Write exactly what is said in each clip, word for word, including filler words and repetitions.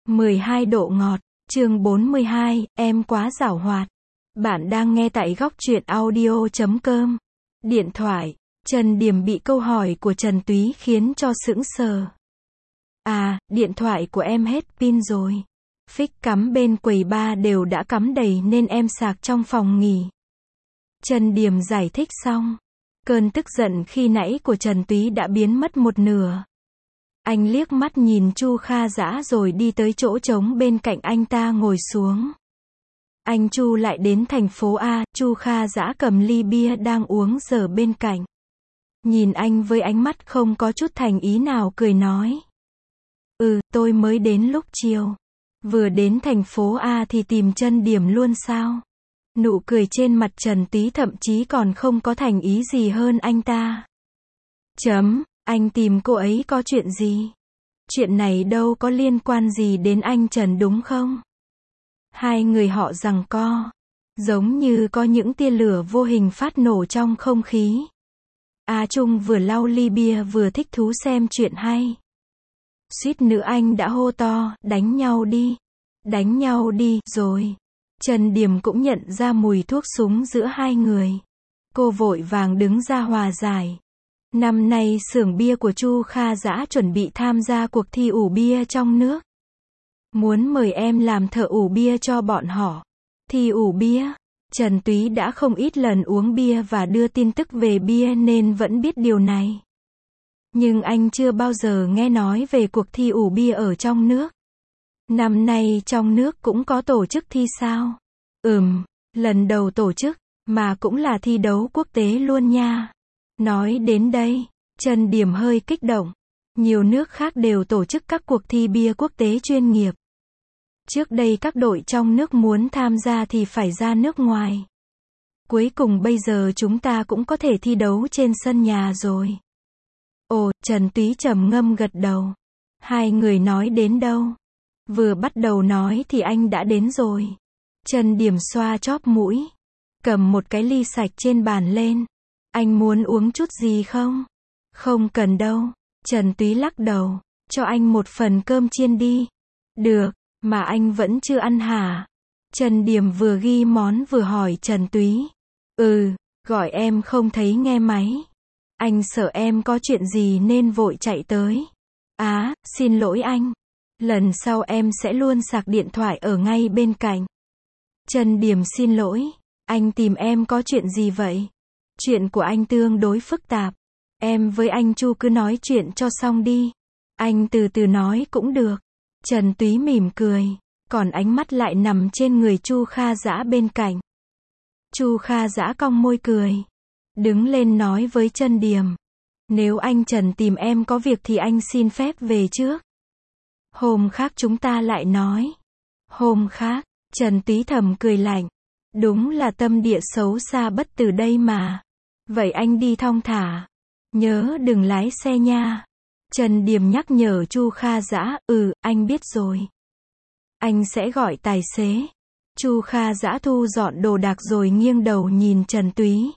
mười hai độ ngọt, chương bốn mươi hai, em quá giảo hoạt. Bạn đang nghe tại góc truyện audio chấm com. Điện thoại, Trần Điểm bị câu hỏi của Trần Túy khiến cho sững sờ. À, điện thoại của em hết pin rồi. Phích cắm bên quầy bar đều đã cắm đầy nên em sạc trong phòng nghỉ. Trần Điểm giải thích xong. Cơn tức giận khi nãy của Trần Túy đã biến mất một nửa. Anh liếc mắt nhìn Chu Kha Dã rồi đi tới chỗ trống bên cạnh anh ta ngồi xuống. Anh Chu lại đến thành phố A, Chu Kha Dã cầm ly bia đang uống dở bên cạnh. Nhìn anh với ánh mắt không có chút thành ý nào cười nói. Ừ, tôi mới đến lúc chiều. Vừa đến thành phố A thì tìm Trần Điểm luôn sao? Nụ cười trên mặt Trần Túy thậm chí còn không có thành ý gì hơn anh ta. Chấm, anh tìm cô ấy có chuyện gì? Chuyện này đâu có liên quan gì đến anh Trần đúng không? Hai người họ giằng co, giống như có những tia lửa vô hình phát nổ trong không khí. A Trung vừa lau ly bia vừa thích thú xem chuyện hay. Suýt nữa anh đã hô to, đánh nhau đi, đánh nhau đi, rồi. Trần Điểm cũng nhận ra mùi thuốc súng giữa hai người. Cô vội vàng đứng ra hòa giải. Năm nay xưởng bia của Chu Kha Dã chuẩn bị tham gia cuộc thi ủ bia trong nước. Muốn mời em làm thợ ủ bia cho bọn họ. Thi ủ bia. Trần Túy đã không ít lần uống bia và đưa tin tức về bia nên vẫn biết điều này. Nhưng anh chưa bao giờ nghe nói về cuộc thi ủ bia ở trong nước. Năm nay trong nước cũng có tổ chức thi sao? Ừm, lần đầu tổ chức, mà cũng là thi đấu quốc tế luôn nha. Nói đến đây, Trần Điểm hơi kích động. Nhiều nước khác đều tổ chức các cuộc thi bia quốc tế chuyên nghiệp. Trước đây các đội trong nước muốn tham gia thì phải ra nước ngoài. Cuối cùng bây giờ chúng ta cũng có thể thi đấu trên sân nhà rồi. Ồ, Trần Túy trầm ngâm gật đầu. Hai người nói đến đâu? Vừa bắt đầu nói thì anh đã đến rồi. Trần Điểm xoa chóp mũi, cầm một cái ly sạch trên bàn lên. Anh muốn uống chút gì không? Không cần đâu. Trần Túy lắc đầu, cho anh một phần cơm chiên đi. Được, mà anh vẫn chưa ăn hả? Trần Điểm vừa ghi món vừa hỏi Trần Túy. Ừ, gọi em không thấy nghe máy. Anh sợ em có chuyện gì nên vội chạy tới. Á, xin lỗi anh. Lần sau em sẽ luôn sạc điện thoại ở ngay bên cạnh. Trần Điểm xin lỗi. Anh tìm em có chuyện gì vậy? Chuyện của anh tương đối phức tạp. Em với anh Chu cứ nói chuyện cho xong đi. Anh từ từ nói cũng được. Trần Túy mỉm cười. Còn ánh mắt lại nằm trên người Chu Kha Dã bên cạnh. Chu Kha Dã cong môi cười. Đứng lên nói với Trần Điểm. Nếu anh Trần tìm em có việc thì anh xin phép về trước. Hôm khác chúng ta lại nói. Hôm khác, Trần Túy thầm cười lạnh. Đúng là tâm địa xấu xa bất từ đây mà. Vậy anh đi thong thả. Nhớ đừng lái xe nha. Trần Điểm nhắc nhở Chu Kha Dã, ừ, anh biết rồi. Anh sẽ gọi tài xế. Chu Kha Dã thu dọn đồ đạc rồi nghiêng đầu nhìn Trần Túy.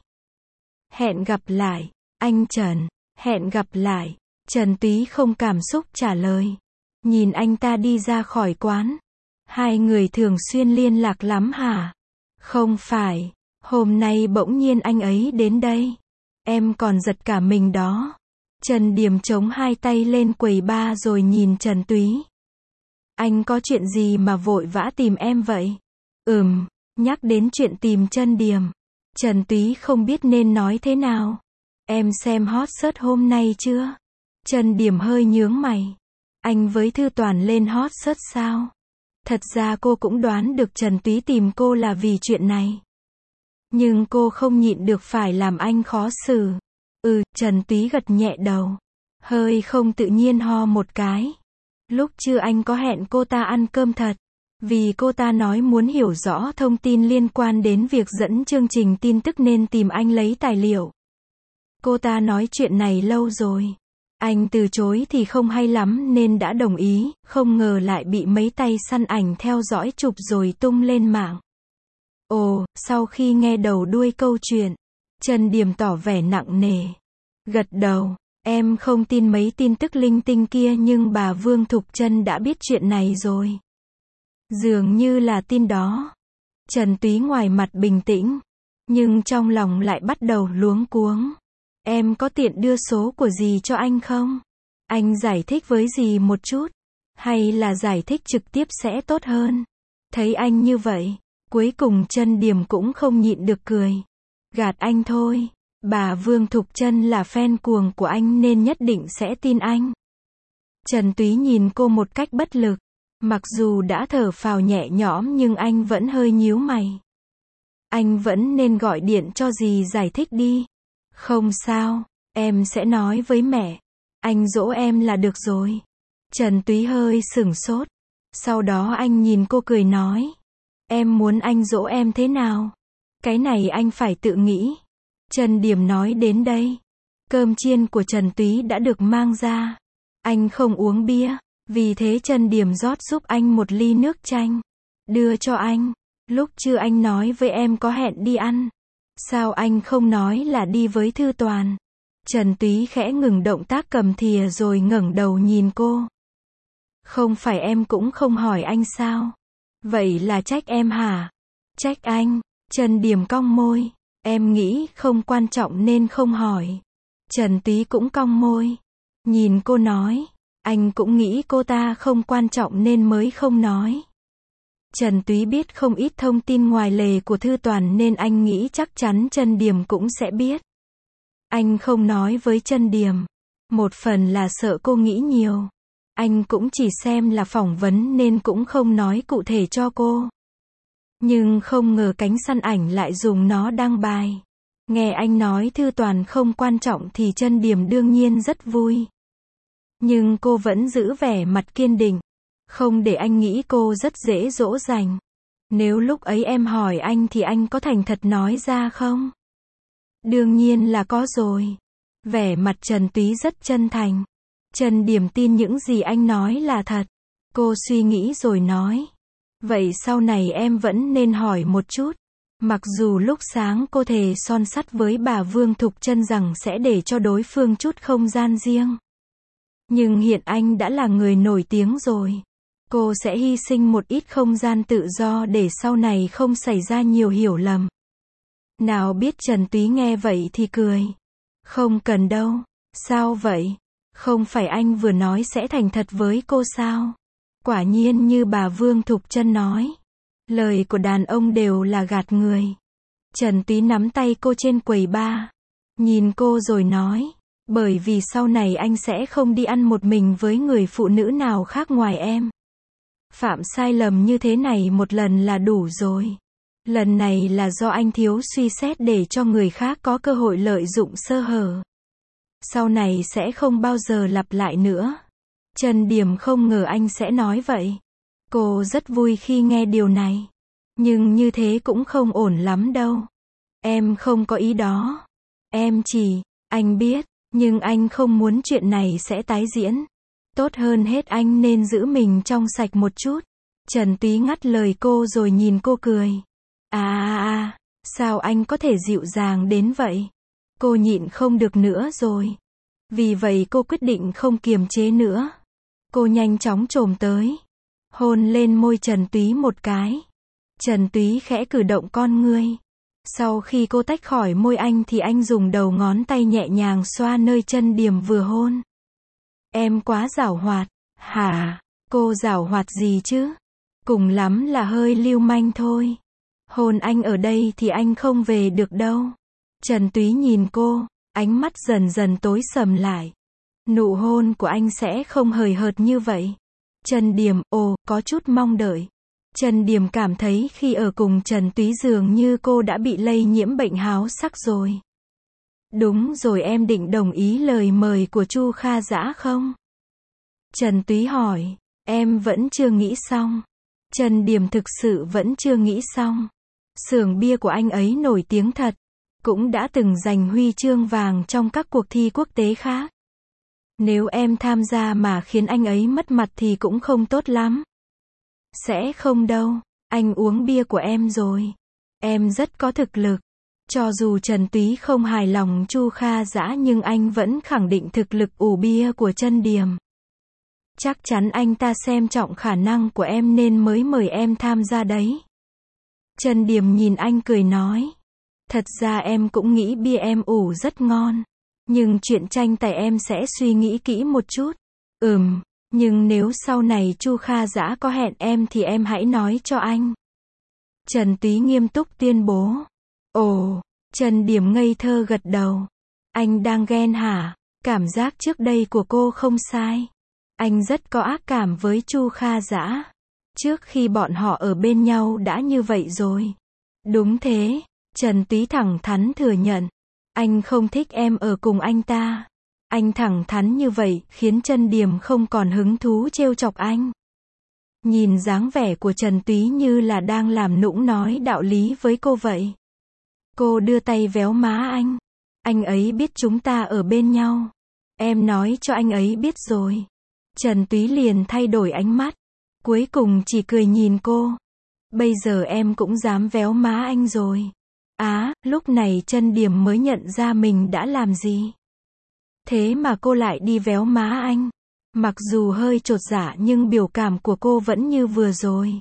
Hẹn gặp lại, anh Trần. Hẹn gặp lại. Trần Túy không cảm xúc trả lời. Nhìn anh ta đi ra khỏi quán. Hai người thường xuyên liên lạc lắm hả? Không phải. Hôm nay bỗng nhiên anh ấy đến đây. Em còn giật cả mình đó. Trần Điểm chống hai tay lên quầy bar rồi nhìn Trần Túy. Anh có chuyện gì mà vội vã tìm em vậy? Ừm, nhắc đến chuyện tìm Trần Điểm. Trần Túy không biết nên nói thế nào. Em xem hot search hôm nay chưa? Trần Điểm hơi nhướng mày. Anh với Thư Toàn lên hot search sao? Thật ra cô cũng đoán được Trần Túy tìm cô là vì chuyện này. Nhưng cô không nhịn được phải làm anh khó xử. Ừ, Trần Túy gật nhẹ đầu. Hơi không tự nhiên ho một cái. Lúc trưa anh có hẹn cô ta ăn cơm thật. Vì cô ta nói muốn hiểu rõ thông tin liên quan đến việc dẫn chương trình tin tức nên tìm anh lấy tài liệu. Cô ta nói chuyện này lâu rồi. Anh từ chối thì không hay lắm nên đã đồng ý, không ngờ lại bị mấy tay săn ảnh theo dõi chụp rồi tung lên mạng. Ồ, sau khi nghe đầu đuôi câu chuyện, Trần Điểm tỏ vẻ nặng nề. Gật đầu, Em không tin mấy tin tức linh tinh kia nhưng bà Vương Thục Trân đã biết chuyện này rồi. Dường như là tin đó. Trần Túy ngoài mặt bình tĩnh, nhưng trong lòng lại bắt đầu luống cuống. Em có tiện đưa số của dì cho anh không? Anh giải thích với dì một chút. Hay là giải thích trực tiếp sẽ tốt hơn? Thấy anh như vậy, cuối cùng Trân Điểm cũng không nhịn được cười. Gạt anh thôi. Bà Vương Thục Trân là fan cuồng của anh nên nhất định sẽ tin anh. Trần Túy nhìn cô một cách bất lực. Mặc dù đã thở phào nhẹ nhõm nhưng anh vẫn hơi nhíu mày. Anh vẫn nên gọi điện cho dì giải thích đi. Không sao, em sẽ nói với mẹ. Anh dỗ em là được rồi. Trần Túy hơi sửng sốt. Sau đó anh nhìn cô cười nói. Em muốn anh dỗ em thế nào? Cái này anh phải tự nghĩ. Trần Điểm nói đến đây. Cơm chiên của Trần Túy đã được mang ra. Anh không uống bia. Vì thế Trần Điểm rót giúp anh một ly nước chanh. Đưa cho anh. Lúc trưa anh nói với em có hẹn đi ăn. Sao anh không nói là đi với Thư Toàn? Trần Túy khẽ ngừng động tác cầm thìa rồi ngẩng đầu nhìn cô. Không phải em cũng không hỏi anh sao? Vậy là trách em hả? Trách anh. Trần Điểm cong môi. Em nghĩ không quan trọng nên không hỏi. Trần Túy cũng cong môi. Nhìn cô nói. Anh cũng nghĩ cô ta không quan trọng nên mới không nói. Trần Túy biết không ít thông tin ngoài lề của Thư Toàn nên anh nghĩ chắc chắn Trần Điểm cũng sẽ biết. Anh không nói với Trần Điểm. Một phần là sợ cô nghĩ nhiều. Anh cũng chỉ xem là phỏng vấn nên cũng không nói cụ thể cho cô. Nhưng không ngờ cánh săn ảnh lại dùng nó đăng bài. Nghe anh nói Thư Toàn không quan trọng thì Trần Điểm đương nhiên rất vui. Nhưng cô vẫn giữ vẻ mặt kiên định. Không để anh nghĩ cô rất dễ dỗ dành. Nếu lúc ấy em hỏi anh thì anh có thành thật nói ra không? Đương nhiên là có rồi. Vẻ mặt Trần Túy rất chân thành. Trần Điểm tin những gì anh nói là thật. Cô suy nghĩ rồi nói. Vậy sau này em vẫn nên hỏi một chút. Mặc dù lúc sáng cô thề son sắt với bà Vương Thục Trân rằng sẽ để cho đối phương chút không gian riêng. Nhưng hiện anh đã là người nổi tiếng rồi. Cô sẽ hy sinh một ít không gian tự do để sau này không xảy ra nhiều hiểu lầm. Nào biết Trần Túy nghe vậy thì cười. Không cần đâu. Sao vậy? Không phải anh vừa nói sẽ thành thật với cô sao? Quả nhiên như bà Vương Thục Trân nói. Lời của đàn ông đều là gạt người. Trần Túy nắm tay cô trên quầy bar. Nhìn cô rồi nói. Bởi vì sau này anh sẽ không đi ăn một mình với người phụ nữ nào khác ngoài em. Phạm sai lầm như thế này một lần là đủ rồi. Lần này là do anh thiếu suy xét để cho người khác có cơ hội lợi dụng sơ hở. Sau này sẽ không bao giờ lặp lại nữa. Trần Điểm không ngờ anh sẽ nói vậy. Cô rất vui khi nghe điều này. Nhưng như thế cũng không ổn lắm đâu. Em không có ý đó. Em chỉ, anh biết, nhưng anh không muốn chuyện này sẽ tái diễn. Tốt hơn hết anh nên giữ mình trong sạch một chút. Trần Túy ngắt lời cô rồi nhìn cô cười. À à à, sao anh có thể dịu dàng đến vậy? Cô nhịn không được nữa rồi. Vì vậy cô quyết định không kiềm chế nữa. Cô nhanh chóng chồm tới. Hôn lên môi Trần Túy một cái. Trần Túy khẽ cử động con ngươi. Sau khi cô tách khỏi môi anh thì anh dùng đầu ngón tay nhẹ nhàng xoa nơi Trần Điểm vừa hôn. Em quá giảo hoạt. Hả? Cô giảo hoạt gì chứ? Cùng lắm là hơi lưu manh thôi. Hôn anh ở đây thì anh không về được đâu. Trần Túy nhìn cô, ánh mắt dần dần tối sầm lại. Nụ hôn của anh sẽ không hời hợt như vậy. Trần Điểm, ồ, có chút mong đợi. Trần Điểm cảm thấy khi ở cùng Trần Túy dường như cô đã bị lây nhiễm bệnh háo sắc rồi. Đúng rồi, em định đồng ý lời mời của Chu Kha Dã không? Trần Túy hỏi. Em vẫn chưa nghĩ xong. Trần Điểm thực sự vẫn chưa nghĩ xong. Xưởng bia của anh ấy nổi tiếng thật. Cũng đã từng giành huy chương vàng trong các cuộc thi quốc tế khác. Nếu em tham gia mà khiến anh ấy mất mặt thì cũng không tốt lắm. Sẽ không đâu. Anh uống bia của em rồi. Em rất có thực lực. Cho dù Trần Túy không hài lòng Chu Kha Dã nhưng anh vẫn khẳng định thực lực ủ bia của Trân Điềm. Chắc chắn anh ta xem trọng khả năng của em nên mới mời em tham gia đấy. Trân Điềm nhìn anh cười nói. Thật ra em cũng nghĩ bia em ủ rất ngon. Nhưng chuyện tranh tài em sẽ suy nghĩ kỹ một chút. Ừm, nhưng nếu sau này Chu Kha Dã có hẹn em thì em hãy nói cho anh. Trần Túy nghiêm túc tuyên bố. Ồ, Trân Điềm ngây thơ gật đầu. Anh đang ghen hả? Cảm giác trước đây của cô không sai. Anh rất có ác cảm với Chu Kha Dã. Trước khi bọn họ ở bên nhau đã như vậy rồi. Đúng thế, Trần Túy thẳng thắn thừa nhận. Anh không thích em ở cùng anh ta. Anh thẳng thắn như vậy khiến Trân Điềm không còn hứng thú trêu chọc anh. Nhìn dáng vẻ của Trần Túy như là đang làm nũng nói đạo lý với cô vậy. Cô đưa tay véo má anh. Anh ấy biết chúng ta ở bên nhau. Em nói cho anh ấy biết rồi. Trần Túy liền thay đổi ánh mắt. Cuối cùng chỉ cười nhìn cô. Bây giờ em cũng dám véo má anh rồi. Á, lúc này Trân Điềm mới nhận ra mình đã làm gì. Thế mà cô lại đi véo má anh. Mặc dù hơi chột dạ nhưng biểu cảm của cô vẫn như vừa rồi.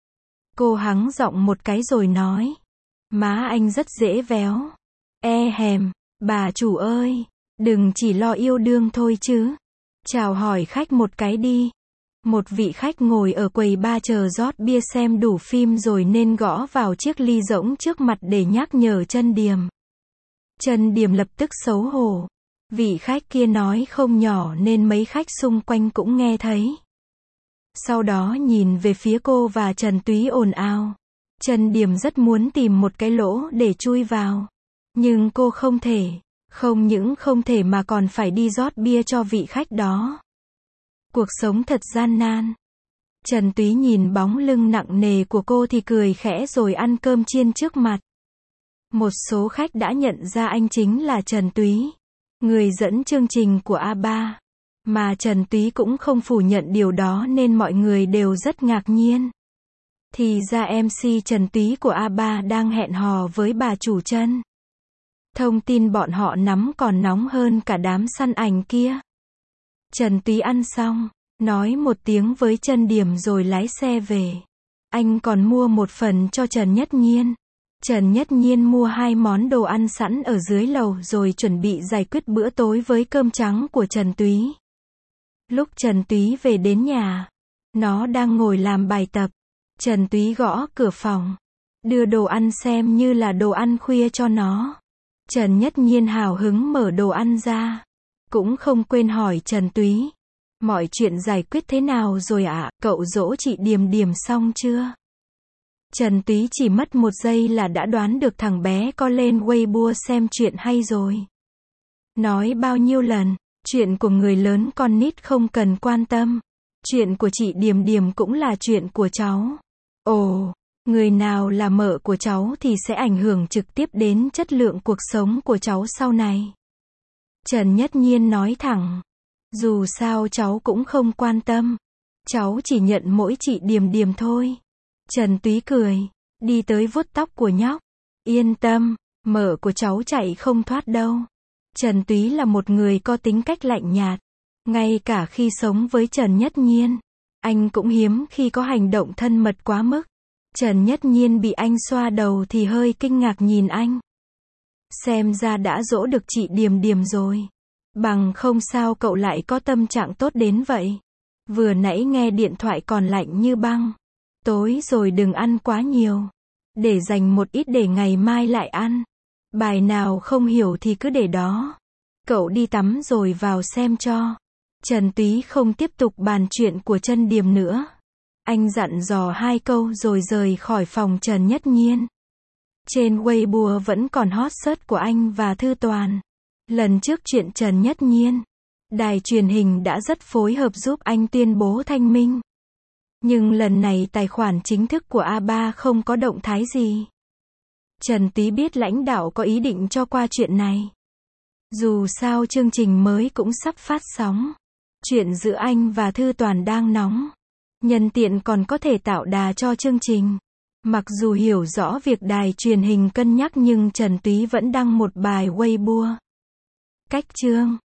Cô hắng giọng một cái rồi nói. Má anh rất dễ véo. E hèm, bà chủ ơi, đừng chỉ lo yêu đương thôi chứ. Chào hỏi khách một cái đi. Một vị khách ngồi ở quầy bar chờ rót bia xem đủ phim rồi nên gõ vào chiếc ly rỗng trước mặt để nhắc nhở Trân Điềm. Trân Điềm lập tức xấu hổ. Vị khách kia nói không nhỏ nên mấy khách xung quanh cũng nghe thấy. Sau đó nhìn về phía cô và Trần Túy ồn ào. Trân Điềm rất muốn tìm một cái lỗ để chui vào. Nhưng cô không thể. Không những không thể mà còn phải đi rót bia cho vị khách đó. Cuộc sống thật gian nan. Trần Túy nhìn bóng lưng nặng nề của cô thì cười khẽ rồi ăn cơm chiên trước mặt. Một số khách đã nhận ra anh chính là Trần Túy, người dẫn chương trình của a ba. Mà Trần Túy cũng không phủ nhận điều đó nên mọi người đều rất ngạc nhiên. Thì ra em xê Trần Túy của a ba đang hẹn hò với bà chủ Trân. Thông tin bọn họ nắm còn nóng hơn cả đám săn ảnh kia. Trần Túy ăn xong, nói một tiếng với Trân Điềm rồi lái xe về. Anh còn mua một phần cho Trần Nhất Nhiên. Trần Nhất Nhiên mua hai món đồ ăn sẵn ở dưới lầu rồi chuẩn bị giải quyết bữa tối với cơm trắng của Trần Túy. Lúc Trần Túy về đến nhà, nó đang ngồi làm bài tập. Trần Túy gõ cửa phòng, đưa đồ ăn xem như là đồ ăn khuya cho nó. Trần Nhất Nhiên hào hứng mở đồ ăn ra. Cũng không quên hỏi Trần Túy. Mọi chuyện giải quyết thế nào rồi ạ? À? Cậu dỗ chị Điềm Điềm xong chưa? Trần Túy chỉ mất một giây là đã đoán được thằng bé có lên Weibo xem chuyện hay rồi. Nói bao nhiêu lần, chuyện của người lớn con nít không cần quan tâm. Chuyện của chị Điềm Điềm cũng là chuyện của cháu. Ồ, người nào là mợ của cháu thì sẽ ảnh hưởng trực tiếp đến chất lượng cuộc sống của cháu sau này. Trần Nhất Nhiên nói thẳng. Dù sao cháu cũng không quan tâm. Cháu chỉ nhận mỗi chị Điềm Điềm thôi. Trần Túy cười, đi tới vuốt tóc của nhóc. Yên tâm, mợ của cháu chạy không thoát đâu. Trần Túy là một người có tính cách lạnh nhạt. Ngay cả khi sống với Trần Nhất Nhiên, anh cũng hiếm khi có hành động thân mật quá mức. Trần Nhất Nhiên bị anh xoa đầu thì hơi kinh ngạc nhìn anh. Xem ra đã dỗ được chị Điềm Điềm rồi. Bằng không sao cậu lại có tâm trạng tốt đến vậy. Vừa nãy nghe điện thoại còn lạnh như băng. Tối rồi đừng ăn quá nhiều. Để dành một ít để ngày mai lại ăn. Bài nào không hiểu thì cứ để đó. Cậu đi tắm rồi vào xem cho. Trần Túy không tiếp tục bàn chuyện của Trân Điềm nữa. Anh dặn dò hai câu rồi rời khỏi phòng Trần Nhất Nhiên. Trên Weibo vẫn còn hot search của anh và Thư Toàn. Lần trước chuyện Trần Nhất Nhiên, đài truyền hình đã rất phối hợp giúp anh tuyên bố thanh minh. Nhưng lần này tài khoản chính thức của a ba không có động thái gì. Trần Túy biết lãnh đạo có ý định cho qua chuyện này. Dù sao chương trình mới cũng sắp phát sóng. Chuyện giữa anh và Thư Toàn đang nóng. Nhân tiện còn có thể tạo đà cho chương trình. Mặc dù hiểu rõ việc đài truyền hình cân nhắc nhưng Trần Túy vẫn đăng một bài Weibo. Cách chương